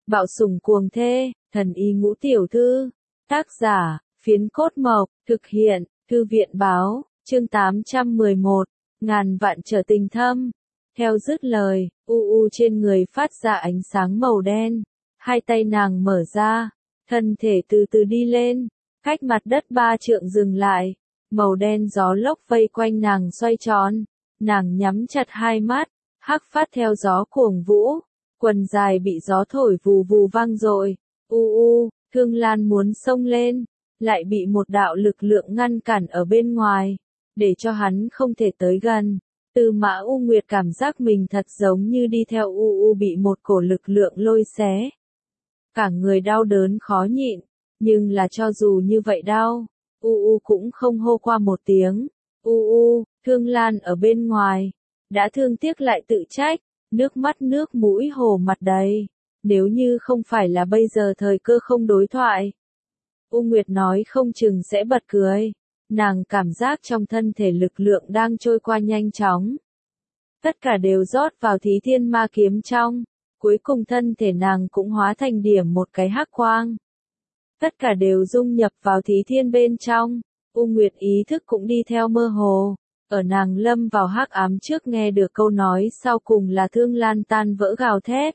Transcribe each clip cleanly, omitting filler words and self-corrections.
Bạo sủng cuồng thê, thần y ngũ tiểu thư. Tác giả, Phiến Cốt Mộc, thực hiện, Thư viện báo, chương 811, ngàn vạn trở tình thâm. Theo dứt lời, trên người phát ra ánh sáng màu đen, hai tay nàng mở ra, thân thể từ từ đi lên, cách mặt đất 3 trượng dừng lại, màu đen gió lốc vây quanh nàng xoay tròn, nàng nhắm chặt hai mắt, hắc phát theo gió cuồng vũ, quần dài bị gió thổi vù vù vang dội. Thương Lan muốn xông lên, lại bị một đạo lực lượng ngăn cản ở bên ngoài, để cho hắn không thể tới gần. Tư Mã U Nguyệt cảm giác mình thật giống như đi theo bị một cổ lực lượng lôi xé. Cả người đau đớn khó nhịn, nhưng là cho dù như vậy đau, cũng không hô qua một tiếng. Thương Lan ở bên ngoài, đã thương tiếc lại tự trách, nước mắt nước mũi hồ mặt đầy. Nếu như không phải là bây giờ thời cơ không đối thoại, U Nguyệt nói không chừng sẽ bật cười. Nàng cảm giác trong thân thể lực lượng đang trôi qua nhanh chóng. Tất cả đều rót vào Thí Thiên Ma Kiếm trong, cuối cùng thân thể nàng cũng hóa thành điểm một cái hắc quang. Tất cả đều dung nhập vào Thí Thiên bên trong, U Nguyệt ý thức cũng đi theo mơ hồ. Ở nàng lâm vào hắc ám trước nghe được câu nói sau cùng là Thương Lan tan vỡ gào thét.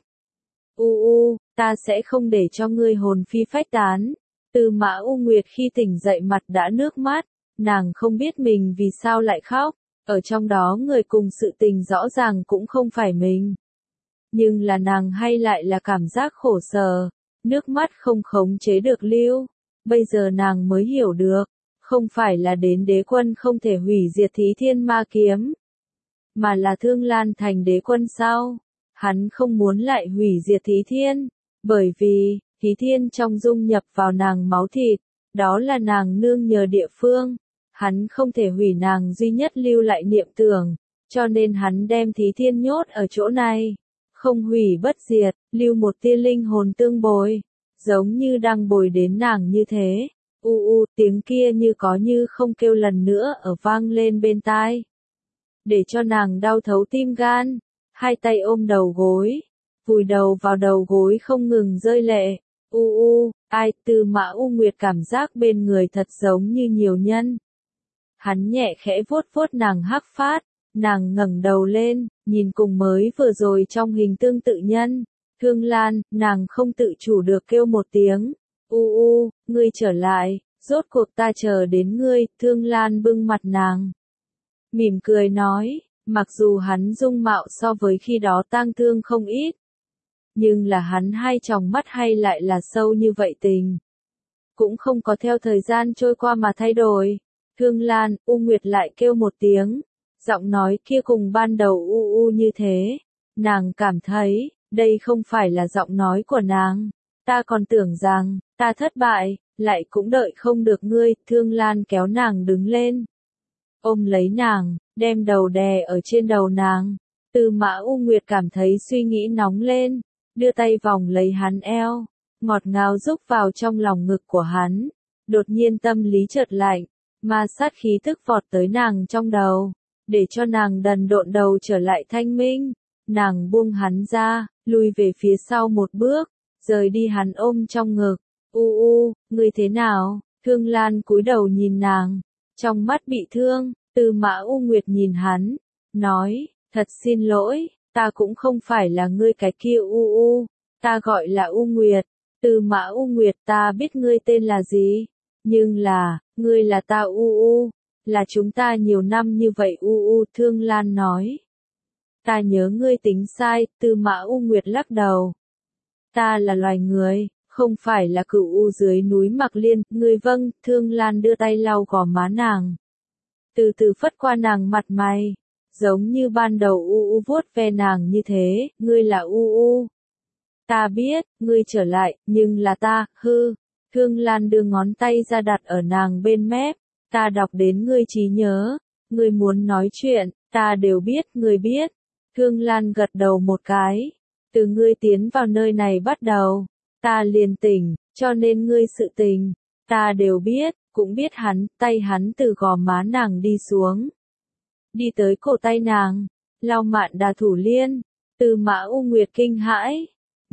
Ta sẽ không để cho ngươi hồn phi phách tán. Tư Mã U Nguyệt khi tỉnh dậy mặt đã nước mắt, nàng không biết mình vì sao lại khóc, ở trong đó người cùng sự tình rõ ràng cũng không phải mình. Nhưng là nàng hay lại là cảm giác khổ sở, nước mắt không khống chế được lưu, bây giờ nàng mới hiểu được, không phải là đến đế quân không thể hủy diệt Thí Thiên Ma Kiếm, mà là Thương Lan thành đế quân sau. Hắn không muốn lại hủy diệt Thí Thiên, bởi vì, Thí Thiên trong dung nhập vào nàng máu thịt, đó là nàng nương nhờ địa phương. Hắn không thể hủy nàng duy nhất lưu lại niệm tưởng, cho nên hắn đem Thí Thiên nhốt ở chỗ này. Không hủy bất diệt, lưu một tia linh hồn tương bồi, giống như đang bồi đến nàng như thế. Tiếng kia như có như không kêu lần nữa ở vang lên bên tai. Để cho nàng đau thấu tim gan. Hai tay ôm đầu gối, vùi đầu vào đầu gối không ngừng rơi lệ. Tư Mã U Nguyệt cảm giác bên người thật giống như nhiều nhân. Hắn nhẹ khẽ vuốt vuốt nàng hắc phát, nàng ngẩng đầu lên, nhìn cùng mới vừa rồi trong hình tương tự nhân. Thương Lan, nàng không tự chủ được kêu một tiếng. Ngươi trở lại, rốt cuộc ta chờ đến ngươi. Thương Lan bưng mặt nàng, mỉm cười nói. Mặc dù hắn dung mạo so với khi đó tang thương không ít, nhưng là hắn hai tròng mắt hay lại là sâu như vậy tình. Cũng không có theo thời gian trôi qua mà thay đổi. Thương Lan, U Nguyệt lại kêu một tiếng, giọng nói kia cùng ban đầu như thế. Nàng cảm thấy, đây không phải là giọng nói của nàng. Ta còn tưởng rằng, ta thất bại, lại cũng đợi không được ngươi. Thương Lan kéo nàng đứng lên, ôm lấy nàng, đem đầu đè ở trên đầu nàng. Tư Mã U Nguyệt cảm thấy suy nghĩ nóng lên, đưa tay vòng lấy hắn eo, ngọt ngào rúc vào trong lòng ngực của hắn. Đột nhiên tâm lý chợt lạnh, ma sát khí tức vọt tới nàng trong đầu, để cho nàng đần độn đầu trở lại thanh minh. Nàng buông hắn ra, lùi về phía sau một bước, rời đi hắn ôm trong ngực. Ngươi thế nào? Thương Lan cúi đầu nhìn nàng, trong mắt bị thương. Tư Mã U Nguyệt nhìn hắn, nói, thật xin lỗi, ta cũng không phải là ngươi cái kia ta gọi là U Nguyệt. Tư Mã U Nguyệt, ta biết ngươi tên là gì, nhưng là, ngươi là ta là chúng ta nhiều năm như vậy Thương Lan nói. Ta nhớ ngươi tính sai. Tư Mã U Nguyệt lắc đầu. Ta là loài người, không phải là cửu dưới núi Mạc Liên. Ngươi vâng. Thương Lan đưa tay lau gò má nàng, từ từ phất qua nàng mặt mày, giống như ban đầu vuốt ve nàng như thế. Ngươi là ta biết, ngươi trở lại, nhưng là ta, Thương Lan đưa ngón tay ra đặt ở nàng bên mép. Ta đọc đến ngươi trí nhớ, ngươi muốn nói chuyện, ta đều biết, ngươi biết. Thương Lan gật đầu một cái. Từ ngươi tiến vào nơi này bắt đầu, ta liền tỉnh, cho nên ngươi sự tình, ta đều biết. Cũng biết hắn. Tay hắn từ gò má nàng đi xuống, đi tới cổ tay nàng, lau Mạn Đà thủ liên. Tư Mã U Nguyệt kinh hãi,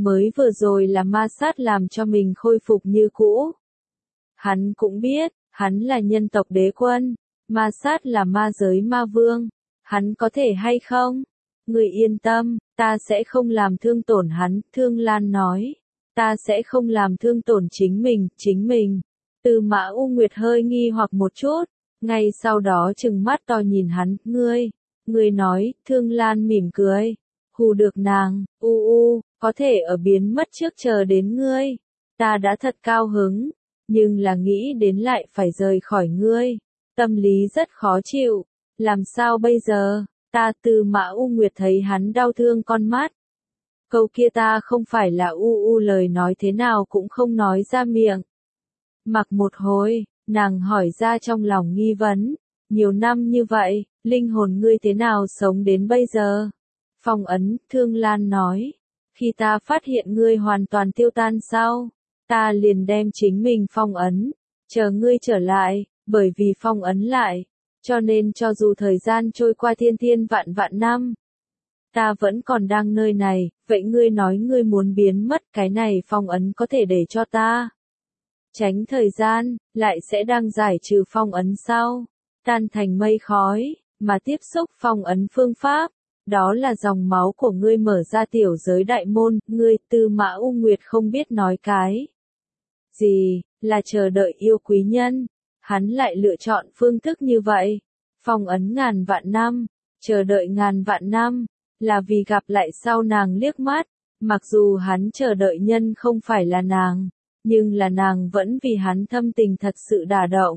Mới vừa rồi là ma sát làm cho mình khôi phục như cũ. Hắn cũng biết, hắn là nhân tộc đế quân, ma sát là ma giới ma vương. Hắn có thể hay không? Ngươi yên tâm, ta sẽ không làm thương tổn hắn, Thương Lan nói. Ta sẽ không làm thương tổn chính mình. Tư Mã U Nguyệt hơi nghi hoặc một chút, ngay sau đó trừng mắt to nhìn hắn, ngươi nói, Thương Lan mỉm cười, hù được nàng, có thể ở biến mất trước chờ đến ngươi. Ta đã thật cao hứng, nhưng là nghĩ đến lại phải rời khỏi ngươi. Tâm lý rất khó chịu, làm sao bây giờ? Tư Mã U Nguyệt thấy hắn đau thương con mắt. Câu kia ta không phải là lời nói thế nào cũng không nói ra miệng. Mặc một hồi, nàng hỏi ra trong lòng nghi vấn, nhiều năm như vậy, linh hồn ngươi thế nào sống đến bây giờ? Phong ấn, Thương Lan nói, khi ta phát hiện ngươi hoàn toàn tiêu tan sau, ta liền đem chính mình phong ấn, chờ ngươi trở lại, bởi vì phong ấn lại, cho nên cho dù thời gian trôi qua thiên thiên vạn vạn năm, ta vẫn còn đang nơi này, vậy ngươi nói ngươi muốn biến mất, cái này phong ấn có thể để cho ta tránh thời gian, lại sẽ đang giải trừ phong ấn sau, tan thành mây khói, mà tiếp xúc phong ấn phương pháp, đó là dòng máu của ngươi mở ra tiểu giới đại môn, ngươi, Tư Mã U Nguyệt không biết nói cái gì, là chờ đợi yêu quý nhân, hắn lại lựa chọn phương thức như vậy, phong ấn ngàn vạn năm, chờ đợi ngàn vạn năm, là vì gặp lại sau nàng liếc mắt, mặc dù hắn chờ đợi nhân không phải là nàng, nhưng là nàng vẫn vì hắn thâm tình thật sự đả động.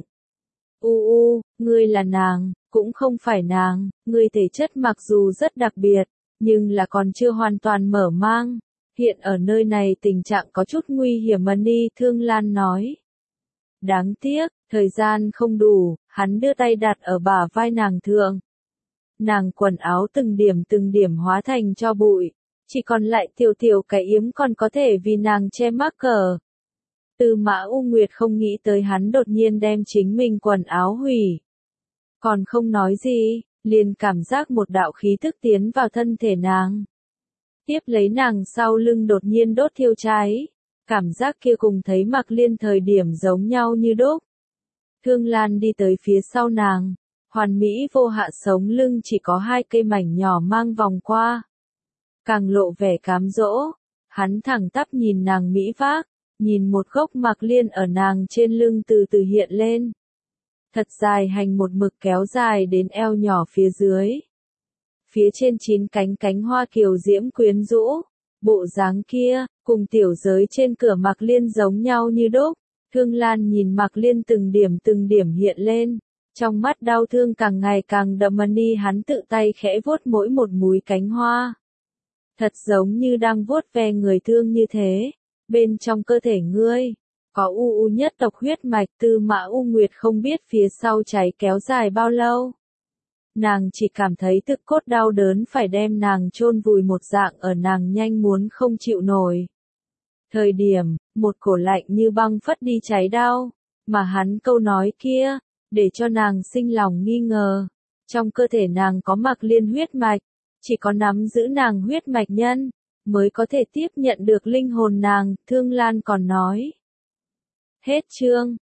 Ngươi là nàng, cũng không phải nàng, ngươi thể chất mặc dù rất đặc biệt, nhưng là còn chưa hoàn toàn mở mang. Hiện ở nơi này tình trạng có chút nguy hiểm mà Ni Thương Lan nói. Đáng tiếc, thời gian không đủ, hắn đưa tay đặt ở bả vai nàng thượng. Nàng quần áo từng điểm hóa thành cho bụi, chỉ còn lại tiểu cái yếm còn có thể vì nàng che mắc cờ. Tư Mã U Nguyệt không nghĩ tới hắn đột nhiên đem chính mình quần áo hủy. Còn không nói gì, liền cảm giác một đạo khí thức tiến vào thân thể nàng. Tiếp lấy nàng sau lưng đột nhiên đốt thiêu cháy. Cảm giác kia cùng thấy Mạc Liên thời điểm giống nhau như đúc. Thương Lan đi tới phía sau nàng. Hoàn mỹ vô hạ sống lưng chỉ có 2 cây mảnh nhỏ mang vòng qua. Càng lộ vẻ cám dỗ. Hắn thẳng tắp nhìn nàng mỹ vác. Nhìn một gốc Mạc Liên ở nàng trên lưng từ từ hiện lên. Thật dài hành một mực kéo dài đến eo nhỏ phía dưới. Phía trên 9 cánh hoa kiều diễm quyến rũ. Bộ dáng kia, cùng tiểu giới trên cửa Mạc Liên giống nhau như đúc. Thương Lan nhìn Mạc Liên từng điểm hiện lên. Trong mắt đau thương càng ngày càng đậm mà Ni hắn tự tay khẽ vuốt mỗi một múi cánh hoa. Thật giống như đang vuốt ve người thương như thế. Bên trong cơ thể ngươi, có nhất tộc huyết mạch. Tư Mã U Nguyệt không biết phía sau cháy kéo dài bao lâu. Nàng chỉ cảm thấy thực cốt đau đớn phải đem nàng chôn vùi một dạng ở nàng nhanh muốn không chịu nổi. Thời điểm, một cổ lạnh như băng phất đi cháy đau, mà hắn câu nói kia, để cho nàng sinh lòng nghi ngờ. Trong cơ thể nàng có Mạc Liên huyết mạch, chỉ có nắm giữ nàng huyết mạch nhân, mới có thể tiếp nhận được linh hồn nàng, Thương Lan còn nói. Hết chương.